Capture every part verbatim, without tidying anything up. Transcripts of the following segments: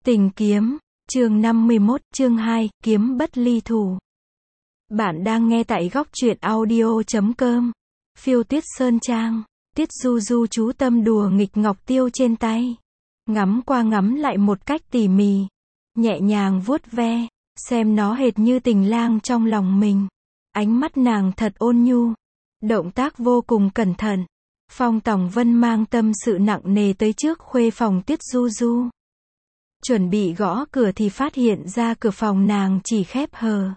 Tình kiếm, chương năm mươi mốt, chương hai, kiếm bất ly thủ. Bạn đang nghe tại góc truyện audio chấm com. Phiêu Tuyết Sơn Trang, Tiết Du Du chú tâm đùa nghịch ngọc tiêu trên tay. Ngắm qua ngắm lại một cách tỉ mỉ, nhẹ nhàng vuốt ve, xem nó hệt như tình lang trong lòng mình. Ánh mắt nàng thật ôn nhu, động tác vô cùng cẩn thận. Phong Tòng Vân mang tâm sự nặng nề tới trước khuê phòng Tiết Du Du. Chuẩn bị gõ cửa thì phát hiện ra cửa phòng nàng chỉ khép hờ.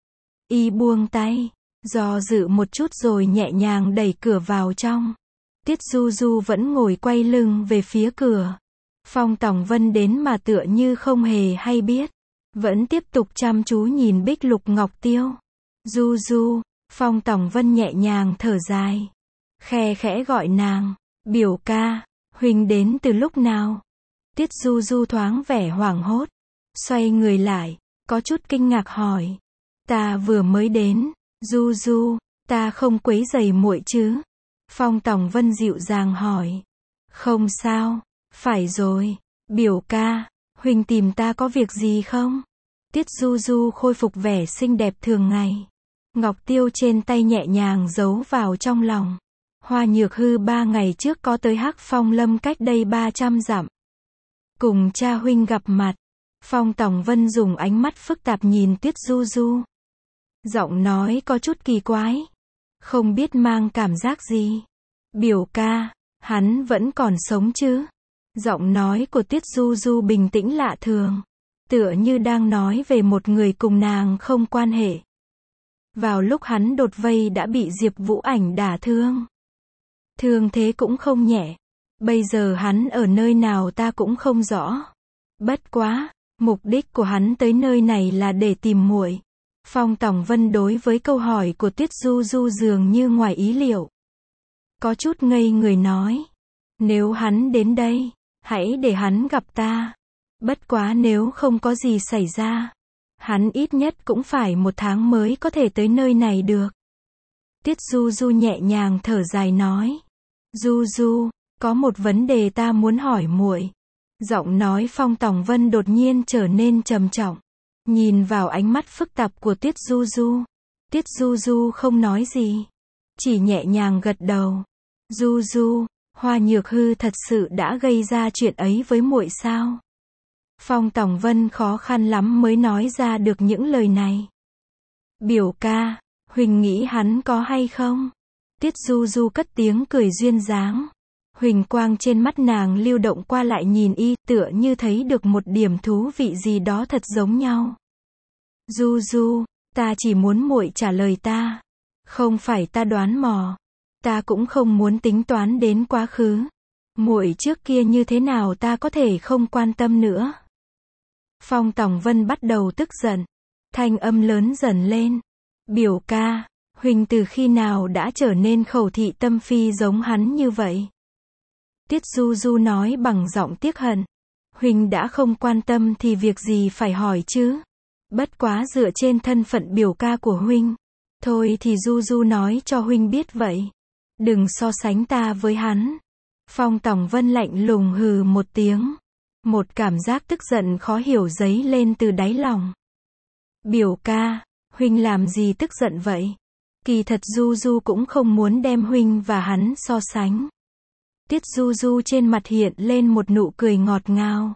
Y buông tay, do dự một chút rồi nhẹ nhàng đẩy cửa vào trong. Tiết Du Du vẫn ngồi quay lưng về phía cửa. Phong Tòng Vân đến mà tựa như không hề hay biết, vẫn tiếp tục chăm chú nhìn bích lục ngọc tiêu. Du Du, Phong Tòng Vân nhẹ nhàng thở dài, khe khẽ gọi nàng, biểu ca, huynh đến từ lúc nào? Tiết Du Du thoáng vẻ hoảng hốt, xoay người lại, có chút kinh ngạc hỏi, ta vừa mới đến. Du Du, ta không quấy rầy muội chứ? Phong Tòng Vân dịu dàng hỏi. Không sao, phải rồi, biểu ca, huynh tìm ta có việc gì không? Tiết Du Du khôi phục vẻ xinh đẹp thường ngày. Ngọc tiêu trên tay nhẹ nhàng giấu vào trong lòng. Hoa Nhược Hư ba ngày trước có tới Hắc Phong Lâm cách đây ba trăm dặm. Cùng cha huynh gặp mặt. Phong Tòng Vân dùng ánh mắt phức tạp nhìn Tiết Du Du. Giọng nói có chút kỳ quái, không biết mang cảm giác gì. Biểu ca, hắn vẫn còn sống chứ? Giọng nói của Tiết Du Du bình tĩnh lạ thường, tựa như đang nói về một người cùng nàng không quan hệ. Vào lúc hắn đột vây đã bị Diệp Vũ Ảnh đả thương. Thương thế cũng không nhẹ. Bây giờ hắn ở nơi nào ta cũng không rõ. Bất quá, mục đích của hắn tới nơi này là để tìm muội. Phong Tòng Vân đối với câu hỏi của Tiết Du Du dường như ngoài ý liệu. Có chút ngây người nói, nếu hắn đến đây, hãy để hắn gặp ta. Bất quá nếu không có gì xảy ra, hắn ít nhất cũng phải một tháng mới có thể tới nơi này được. Tiết Du Du nhẹ nhàng thở dài nói, Du Du, có một vấn đề ta muốn hỏi muội. Giọng nói Phong Tòng Vân đột nhiên trở nên trầm trọng. Nhìn vào ánh mắt phức tạp của Tiết Du Du. Tiết Du Du không nói gì, chỉ nhẹ nhàng gật đầu. Du Du, Hoa Nhược Hư thật sự đã gây ra chuyện ấy với muội sao? Phong Tòng Vân khó khăn lắm mới nói ra được những lời này. Biểu ca, huynh nghĩ hắn có hay không? Tiết Du Du cất tiếng cười duyên dáng. Huỳnh quang trên mắt nàng lưu động qua lại nhìn y, tựa như thấy được một điểm thú vị gì đó thật giống nhau. Du Du, ta chỉ muốn muội trả lời ta. Không phải ta đoán mò. Ta cũng không muốn tính toán đến quá khứ. Muội trước kia như thế nào ta có thể không quan tâm nữa. Phong Tòng Vân bắt đầu tức giận. Thanh âm lớn dần lên. Biểu ca, huynh từ khi nào đã trở nên khẩu thị tâm phi giống hắn như vậy? Tiết Du Du nói bằng giọng tiếc hận. Huynh đã không quan tâm thì việc gì phải hỏi chứ? Bất quá dựa trên thân phận biểu ca của huynh. Thôi thì Du Du nói cho huynh biết vậy. Đừng so sánh ta với hắn. Phong Tòng Vân lạnh lùng hừ một tiếng. Một cảm giác tức giận khó hiểu dấy lên từ đáy lòng. Biểu ca, huynh làm gì tức giận vậy? Kỳ thật Du Du cũng không muốn đem huynh và hắn so sánh. Tiết Du Du trên mặt hiện lên một nụ cười ngọt ngào.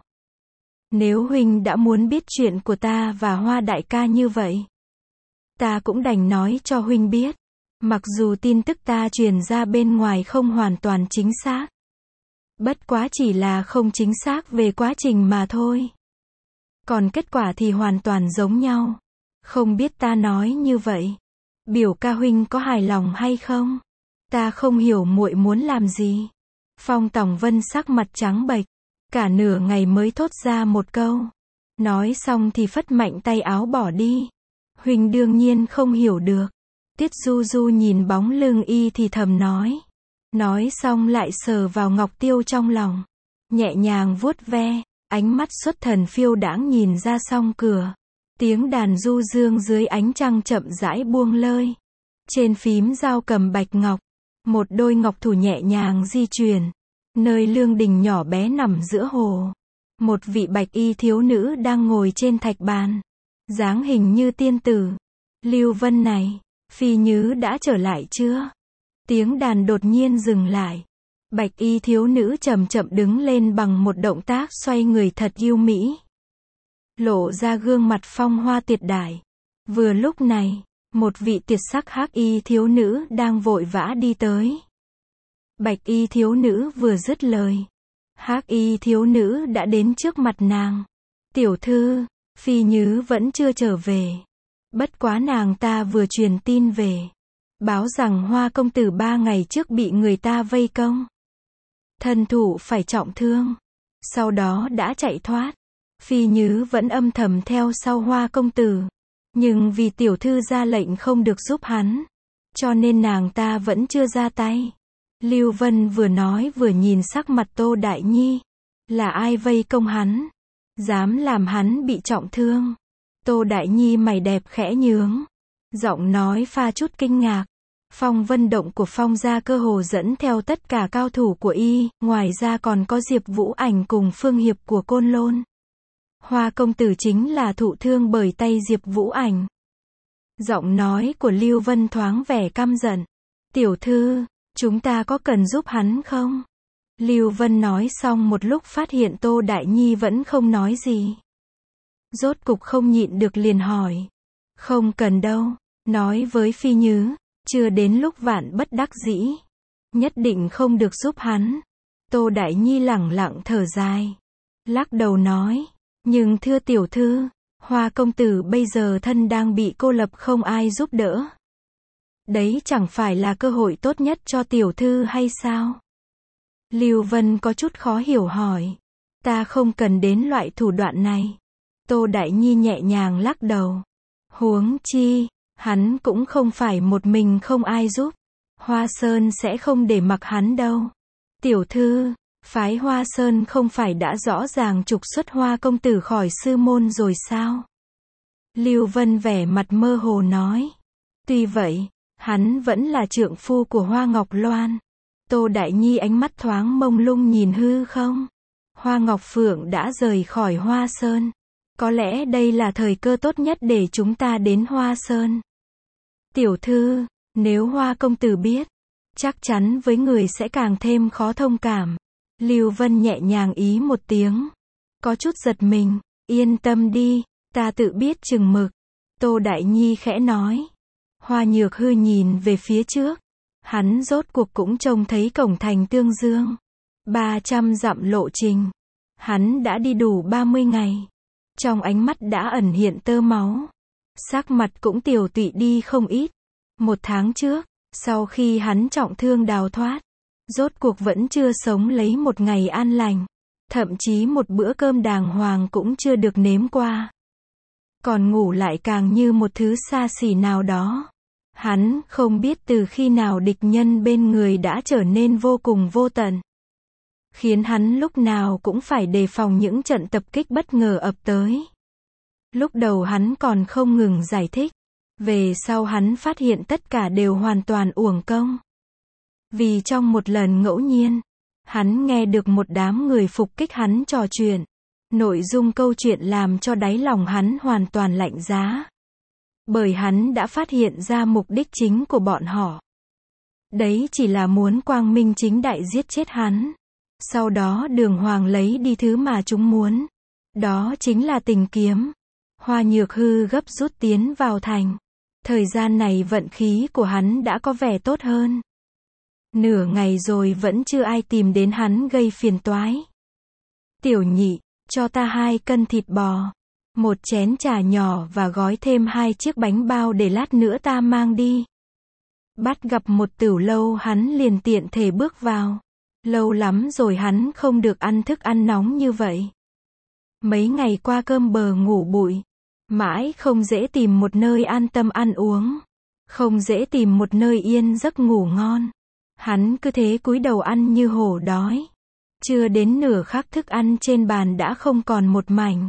Nếu huynh đã muốn biết chuyện của ta và Hoa đại ca như vậy, ta cũng đành nói cho huynh biết. Mặc dù tin tức ta truyền ra bên ngoài không hoàn toàn chính xác. Bất quá chỉ là không chính xác về quá trình mà thôi. Còn kết quả thì hoàn toàn giống nhau. Không biết ta nói như vậy, biểu ca huynh có hài lòng hay không? Ta không hiểu muội muốn làm gì. Phong Tòng Vân sắc mặt trắng bệch, cả nửa ngày mới thốt ra một câu. Nói xong thì phất mạnh tay áo bỏ đi. Huynh đương nhiên không hiểu được. Tiết Du Du nhìn bóng lưng y thì thầm nói. Nói xong lại sờ vào ngọc tiêu trong lòng. Nhẹ nhàng vuốt ve, ánh mắt xuất thần phiêu đãng nhìn ra song cửa. Tiếng đàn du dương dưới ánh trăng chậm rãi buông lơi. Trên phím dao cầm bạch ngọc. Một đôi ngọc thủ nhẹ nhàng di chuyển. Nơi lương đình nhỏ bé nằm giữa hồ. một vị bạch y thiếu nữ đang ngồi trên thạch bàn, dáng hình như tiên tử. Lưu Vân này, Phi Nhứ đã trở lại chưa? Tiếng đàn đột nhiên dừng lại. Bạch y thiếu nữ chậm chậm đứng lên bằng một động tác xoay người thật yêu mỹ, lộ ra gương mặt phong hoa tuyệt đại. Vừa lúc này, một vị tuyệt sắc hắc y thiếu nữ đang vội vã đi tới. Bạch y thiếu nữ vừa dứt lời, hắc y thiếu nữ đã đến trước mặt nàng. Tiểu thư, Phi Nhứ vẫn chưa trở về. Bất quá nàng ta vừa truyền tin về, báo rằng Hoa công tử ba ngày trước bị người ta vây công, thân thủ phải trọng thương, sau đó đã chạy thoát. Phi Nhứ vẫn âm thầm theo sau Hoa công tử, nhưng vì tiểu thư ra lệnh không được giúp hắn, cho nên nàng ta vẫn chưa ra tay. Lưu Vân vừa nói vừa nhìn sắc mặt Tô Đại Nhi. Là ai vây công hắn? Dám làm hắn bị trọng thương? Tô Đại Nhi mày đẹp khẽ nhướng, giọng nói pha chút kinh ngạc. Phong Vân Động của Phong gia cơ hồ dẫn theo tất cả cao thủ của y, ngoài ra còn có Diệp Vũ Ảnh cùng Phương Hiệp của Côn Lôn. Hoa công tử chính là thụ thương bởi tay Diệp Vũ Ảnh. Giọng nói của Lưu Vân thoáng vẻ căm giận. Tiểu thư, chúng ta có cần giúp hắn không? Lưu Vân nói xong một lúc phát hiện Tô Đại Nhi vẫn không nói gì. Rốt cục không nhịn được liền hỏi. Không cần đâu, nói với Phi Nhứ, chưa đến lúc vạn bất đắc dĩ, nhất định không được giúp hắn. Tô Đại Nhi lẳng lặng thở dài, lắc đầu nói, nhưng thưa tiểu thư, Hoa công tử bây giờ thân đang bị cô lập không ai giúp đỡ. Đấy chẳng phải là cơ hội tốt nhất cho tiểu thư hay sao? Lưu Vân có chút khó hiểu hỏi. Ta không cần đến loại thủ đoạn này. Tô Đại Nhi nhẹ nhàng lắc đầu. Huống chi, hắn cũng không phải một mình không ai giúp. Hoa Sơn sẽ không để mặc hắn đâu. Tiểu thư, phái Hoa Sơn không phải đã rõ ràng trục xuất Hoa công tử khỏi sư môn rồi sao? Lưu Vân vẻ mặt mơ hồ nói. Tuy vậy, hắn vẫn là trượng phu của Hoa Ngọc Loan. Tô Đại Nhi ánh mắt thoáng mông lung nhìn hư không. Hoa Ngọc Phượng đã rời khỏi Hoa Sơn. Có lẽ đây là thời cơ tốt nhất để chúng ta đến Hoa Sơn. Tiểu thư, nếu Hoa công tử biết, chắc chắn với người sẽ càng thêm khó thông cảm. Lưu Vân nhẹ nhàng ý một tiếng, có chút giật mình. Yên tâm đi, ta tự biết chừng mực. Tô Đại Nhi khẽ nói. Hoa Nhược Hư nhìn về phía trước. Hắn rốt cuộc cũng trông thấy cổng thành Tương Dương. ba trăm dặm lộ trình. Hắn đã đi đủ ba mươi ngày. Trong ánh mắt đã ẩn hiện tơ máu. Sắc mặt cũng tiều tụy đi không ít. Một tháng trước, sau khi hắn trọng thương đào thoát, rốt cuộc vẫn chưa sống lấy một ngày an lành. Thậm chí một bữa cơm đàng hoàng cũng chưa được nếm qua. Còn ngủ lại càng như một thứ xa xỉ nào đó. Hắn không biết từ khi nào địch nhân bên người đã trở nên vô cùng vô tận, khiến hắn lúc nào cũng phải đề phòng những trận tập kích bất ngờ ập tới. Lúc đầu hắn còn không ngừng giải thích, về sau hắn phát hiện tất cả đều hoàn toàn uổng công. Vì trong một lần ngẫu nhiên, hắn nghe được một đám người phục kích hắn trò chuyện. Nội dung câu chuyện làm cho đáy lòng hắn hoàn toàn lạnh giá. Bởi hắn đã phát hiện ra mục đích chính của bọn họ. Đấy chỉ là muốn quang minh chính đại giết chết hắn. Sau đó đường hoàng lấy đi thứ mà chúng muốn. Đó chính là tình kiếm. Hoa Nhược Hư gấp rút tiến vào thành. Thời gian này vận khí của hắn đã có vẻ tốt hơn. Nửa ngày rồi vẫn chưa ai tìm đến hắn gây phiền toái. Tiểu nhị, cho ta hai cân thịt bò, một chén trà nhỏ và gói thêm hai chiếc bánh bao để lát nữa ta mang đi. Bắt gặp một tửu lâu hắn liền tiện thể bước vào. Lâu lắm rồi hắn không được ăn thức ăn nóng như vậy. Mấy ngày qua cơm bờ ngủ bụi, mãi không dễ tìm một nơi an tâm ăn uống, không dễ tìm một nơi yên giấc ngủ ngon. Hắn cứ thế cúi đầu ăn như hổ đói. Chưa đến nửa khắc thức ăn trên bàn đã không còn một mảnh.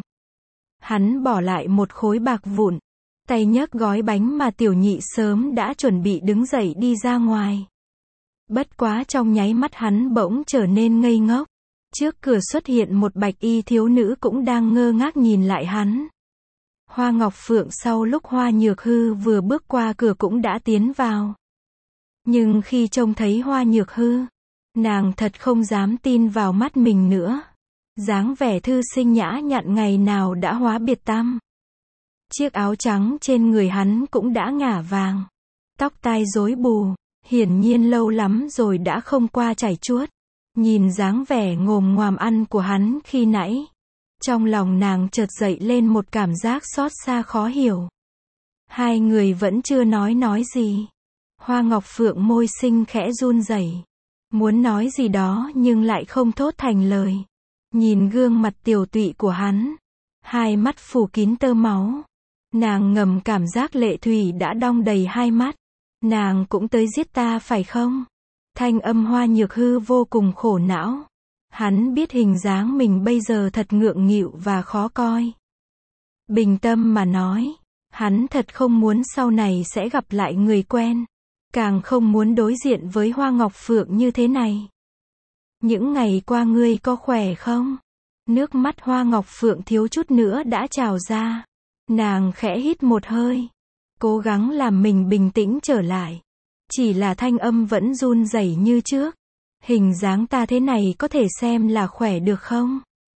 Hắn bỏ lại một khối bạc vụn, tay nhấc gói bánh mà tiểu nhị sớm đã chuẩn bị đứng dậy đi ra ngoài. Bất quá trong nháy mắt hắn bỗng trở nên ngây ngốc. Trước cửa xuất hiện một bạch y thiếu nữ cũng đang ngơ ngác nhìn lại hắn. Hoa Ngọc Phượng sau lúc Hoa Nhược Hư vừa bước qua cửa cũng đã tiến vào. Nhưng khi trông thấy Hoa Nhược Hư, nàng thật không dám tin vào mắt mình nữa. Dáng vẻ thư sinh nhã nhặn ngày nào đã hóa biệt tăm. Chiếc áo trắng trên người hắn cũng đã ngả vàng. Tóc tai rối bù, hiển nhiên lâu lắm rồi đã không qua chải chuốt. Nhìn dáng vẻ ngồm ngoàm ăn của hắn khi nãy, trong lòng nàng chợt dậy lên một cảm giác xót xa khó hiểu. Hai người vẫn chưa nói nói gì. Hoa Ngọc Phượng môi xinh khẽ run rẩy, muốn nói gì đó nhưng lại không thốt thành lời. Nhìn gương mặt tiều tụy của hắn, hai mắt phủ kín tơ máu, nàng ngầm cảm giác lệ thủy đã đong đầy hai mắt. Nàng cũng tới giết ta phải không? Thanh âm Hoa Nhược Hư vô cùng khổ não. Hắn biết hình dáng mình bây giờ thật ngượng nghịu và khó coi. Bình tâm mà nói, hắn thật không muốn sau này sẽ gặp lại người quen. Càng không muốn đối diện với Hoa Ngọc Phượng như thế này. Những ngày qua ngươi có khỏe không? Nước mắt Hoa Ngọc Phượng thiếu chút nữa đã trào ra. Nàng khẽ hít một hơi, cố gắng làm mình bình tĩnh trở lại. Chỉ là thanh âm vẫn run rẩy như trước. Hình dáng ta thế này có thể xem là khỏe được không?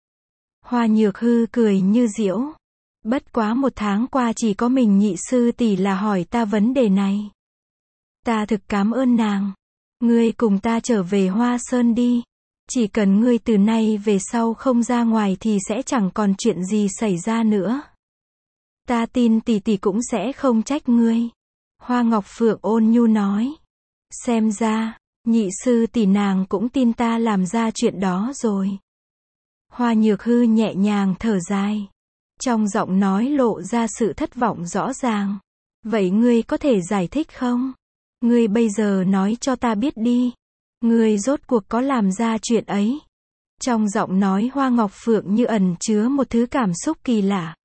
Hoa Nhược Hư cười như giễu. Bất quá một tháng qua chỉ có mình nhị sư tỷ là hỏi ta vấn đề này. Ta thực cảm ơn nàng. Ngươi cùng ta trở về Hoa Sơn đi. Chỉ cần ngươi từ nay về sau không ra ngoài thì sẽ chẳng còn chuyện gì xảy ra nữa. Ta tin tỷ tỷ cũng sẽ không trách ngươi. Hoa Ngọc Phượng ôn nhu nói. Xem ra, nhị sư tỷ nàng cũng tin ta làm ra chuyện đó rồi. Hoa Nhược Hư nhẹ nhàng thở dài. Trong giọng nói lộ ra sự thất vọng rõ ràng. Vậy ngươi có thể giải thích không? Ngươi bây giờ nói cho ta biết đi. Ngươi rốt cuộc có làm ra chuyện ấy? Trong giọng nói Hoa Ngọc Phượng như ẩn chứa một thứ cảm xúc kỳ lạ.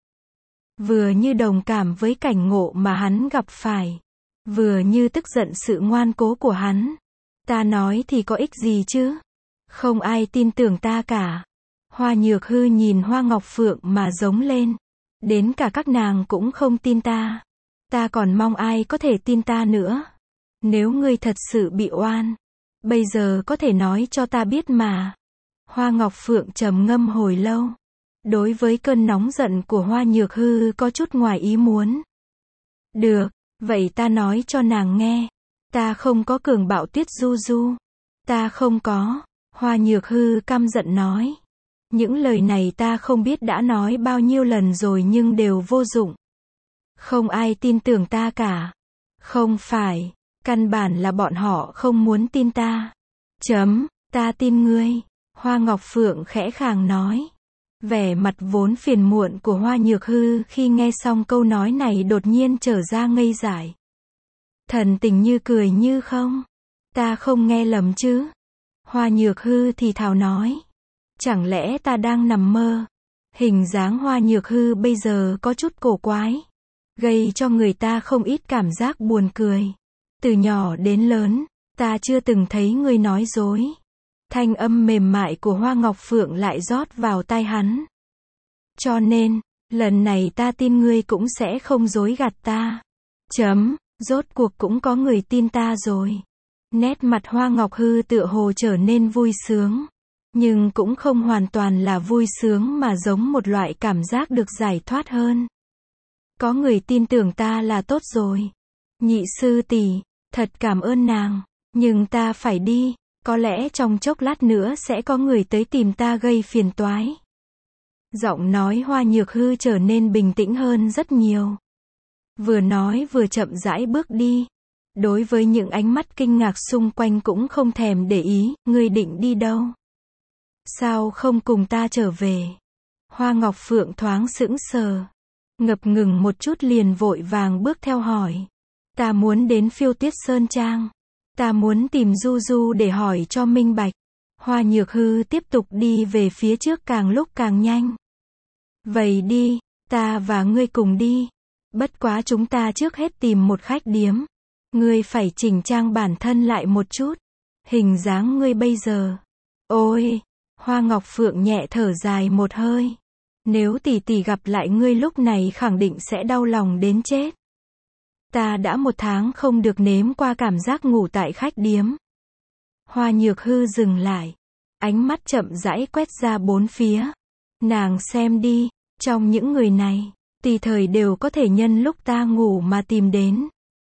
Vừa như đồng cảm với cảnh ngộ mà hắn gặp phải, vừa như tức giận sự ngoan cố của hắn. Ta nói thì có ích gì chứ? Không ai tin tưởng ta cả. Hoa Nhược Hư nhìn Hoa Ngọc Phượng mà giống lên. Đến cả các nàng cũng không tin ta. Ta còn mong ai có thể tin ta nữa. Nếu ngươi thật sự bị oan, bây giờ có thể nói cho ta biết mà. Hoa Ngọc Phượng trầm ngâm hồi lâu. Đối với cơn nóng giận của Hoa Nhược Hư có chút ngoài ý muốn. Được, vậy ta nói cho nàng nghe. Ta không có cường bạo Tuyết Du Du. Ta không có. Hoa Nhược Hư căm giận nói. Những lời này ta không biết đã nói bao nhiêu lần rồi nhưng đều vô dụng. Không ai tin tưởng ta cả. Không phải, căn bản là bọn họ không muốn tin ta. Chấm, ta tin ngươi. Hoa Ngọc Phượng khẽ khàng nói. Vẻ mặt vốn phiền muộn của Hoa Nhược Hư khi nghe xong câu nói này đột nhiên trở ra ngây dại. Thần tình như cười như không. Ta không nghe lầm chứ? Hoa Nhược Hư thì thào nói. Chẳng lẽ ta đang nằm mơ? Hình dáng Hoa Nhược Hư bây giờ có chút cổ quái, gây cho người ta không ít cảm giác buồn cười. Từ nhỏ đến lớn, ta chưa từng thấy ngươi nói dối. Thanh âm mềm mại của Hoa Ngọc Phượng lại rót vào tai hắn. Cho nên, lần này ta tin ngươi cũng sẽ không dối gạt ta. Chấm, rốt cuộc cũng có người tin ta rồi. Nét mặt Hoa Ngọc Hư tựa hồ trở nên vui sướng. Nhưng cũng không hoàn toàn là vui sướng mà giống một loại cảm giác được giải thoát hơn. Có người tin tưởng ta là tốt rồi. Nhị sư tỷ, thật cảm ơn nàng. Nhưng ta phải đi. Có lẽ trong chốc lát nữa sẽ có người tới tìm ta gây phiền toái. Giọng nói Hoa Nhược Hư trở nên bình tĩnh hơn rất nhiều. Vừa nói vừa chậm rãi bước đi. Đối với những ánh mắt kinh ngạc xung quanh cũng không thèm để ý. Ngươi định đi đâu? Sao không cùng ta trở về? Hoa Ngọc Phượng thoáng sững sờ, ngập ngừng một chút liền vội vàng bước theo hỏi. Ta muốn đến Phiêu Tuyết Sơn Trang. Ta muốn tìm Du Du để hỏi cho minh bạch. Hoa Nhược Hư tiếp tục đi về phía trước càng lúc càng nhanh. Vậy đi, ta và ngươi cùng đi. Bất quá chúng ta trước hết tìm một khách điếm. Ngươi phải chỉnh trang bản thân lại một chút. Hình dáng ngươi bây giờ. Ôi! Hoa Ngọc Phượng nhẹ thở dài một hơi. Nếu tỷ tỷ gặp lại ngươi lúc này khẳng định sẽ đau lòng đến chết. Ta đã một tháng không được nếm qua cảm giác ngủ tại khách điếm. Hoa Nhược Hư dừng lại. Ánh mắt chậm rãi quét ra bốn phía. Nàng xem đi, trong những người này, tùy thời đều có thể nhân lúc ta ngủ mà tìm đến.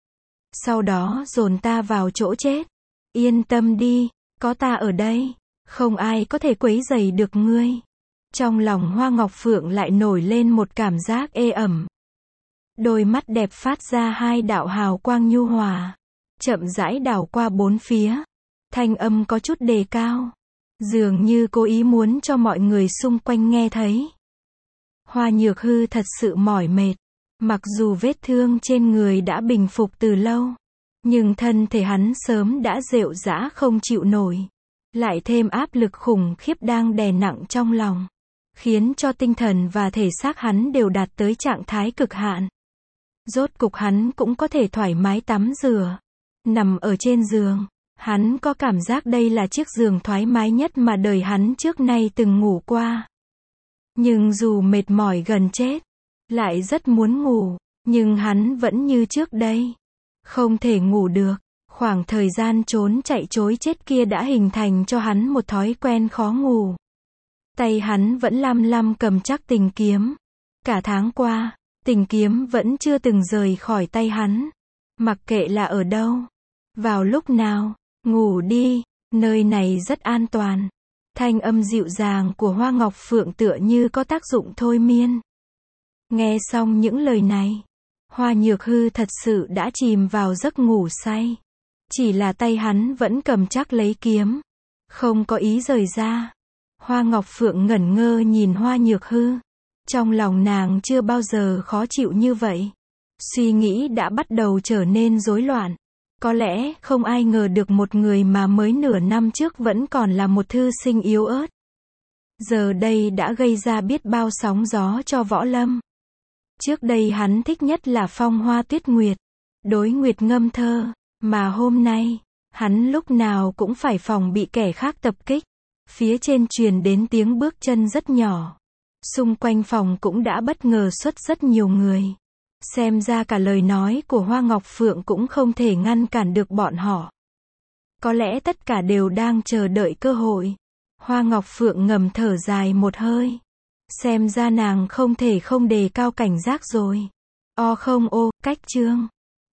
Sau đó dồn ta vào chỗ chết. Yên tâm đi, có ta ở đây, không ai có thể quấy rầy được ngươi. Trong lòng Hoa Ngọc Phượng lại nổi lên một cảm giác ê ẩm. Đôi mắt đẹp phát ra hai đạo hào quang nhu hòa, chậm rãi đảo qua bốn phía. Thanh âm có chút đề cao, dường như cố ý muốn cho mọi người xung quanh nghe thấy. Hoa Nhược Hư thật sự mỏi mệt, mặc dù vết thương trên người đã bình phục từ lâu, nhưng thân thể hắn sớm đã rệu rã không chịu nổi, lại thêm áp lực khủng khiếp đang đè nặng trong lòng, khiến cho tinh thần và thể xác hắn đều đạt tới trạng thái cực hạn. Rốt cục hắn cũng có thể thoải mái tắm rửa, nằm ở trên giường, hắn có cảm giác đây là chiếc giường thoải mái nhất mà đời hắn trước nay từng ngủ qua. Nhưng dù mệt mỏi gần chết, lại rất muốn ngủ, nhưng hắn vẫn như trước đây, không thể ngủ được. Khoảng thời gian trốn chạy chối chết kia đã hình thành cho hắn một thói quen khó ngủ. Tay hắn vẫn lăm lăm cầm chắc tình kiếm. Cả tháng qua, tình kiếm vẫn chưa từng rời khỏi tay hắn. Mặc kệ là ở đâu, vào lúc nào, ngủ đi, nơi này rất an toàn. Thanh âm dịu dàng của Hoa Ngọc Phượng tựa như có tác dụng thôi miên. Nghe xong những lời này, Hoa Nhược Hư thật sự đã chìm vào giấc ngủ say. Chỉ là tay hắn vẫn cầm chắc lấy kiếm, không có ý rời ra. Hoa Ngọc Phượng ngẩn ngơ nhìn Hoa Nhược Hư. Trong lòng nàng chưa bao giờ khó chịu như vậy. Suy nghĩ đã bắt đầu trở nên rối loạn. Có lẽ không ai ngờ được một người mà mới nửa năm trước vẫn còn là một thư sinh yếu ớt, giờ đây đã gây ra biết bao sóng gió cho võ lâm. Trước đây hắn thích nhất là phong hoa tuyết nguyệt, đối nguyệt ngâm thơ, mà hôm nay, hắn lúc nào cũng phải phòng bị kẻ khác tập kích. Phía trên truyền đến tiếng bước chân rất nhỏ. Xung quanh phòng cũng đã bất ngờ xuất rất nhiều người. Xem ra cả lời nói của Hoa Ngọc Phượng cũng không thể ngăn cản được bọn họ. Có lẽ tất cả đều đang chờ đợi cơ hội. Hoa Ngọc Phượng ngầm thở dài một hơi. Xem ra nàng không thể không đề cao cảnh giác rồi. O không ô, cách chương.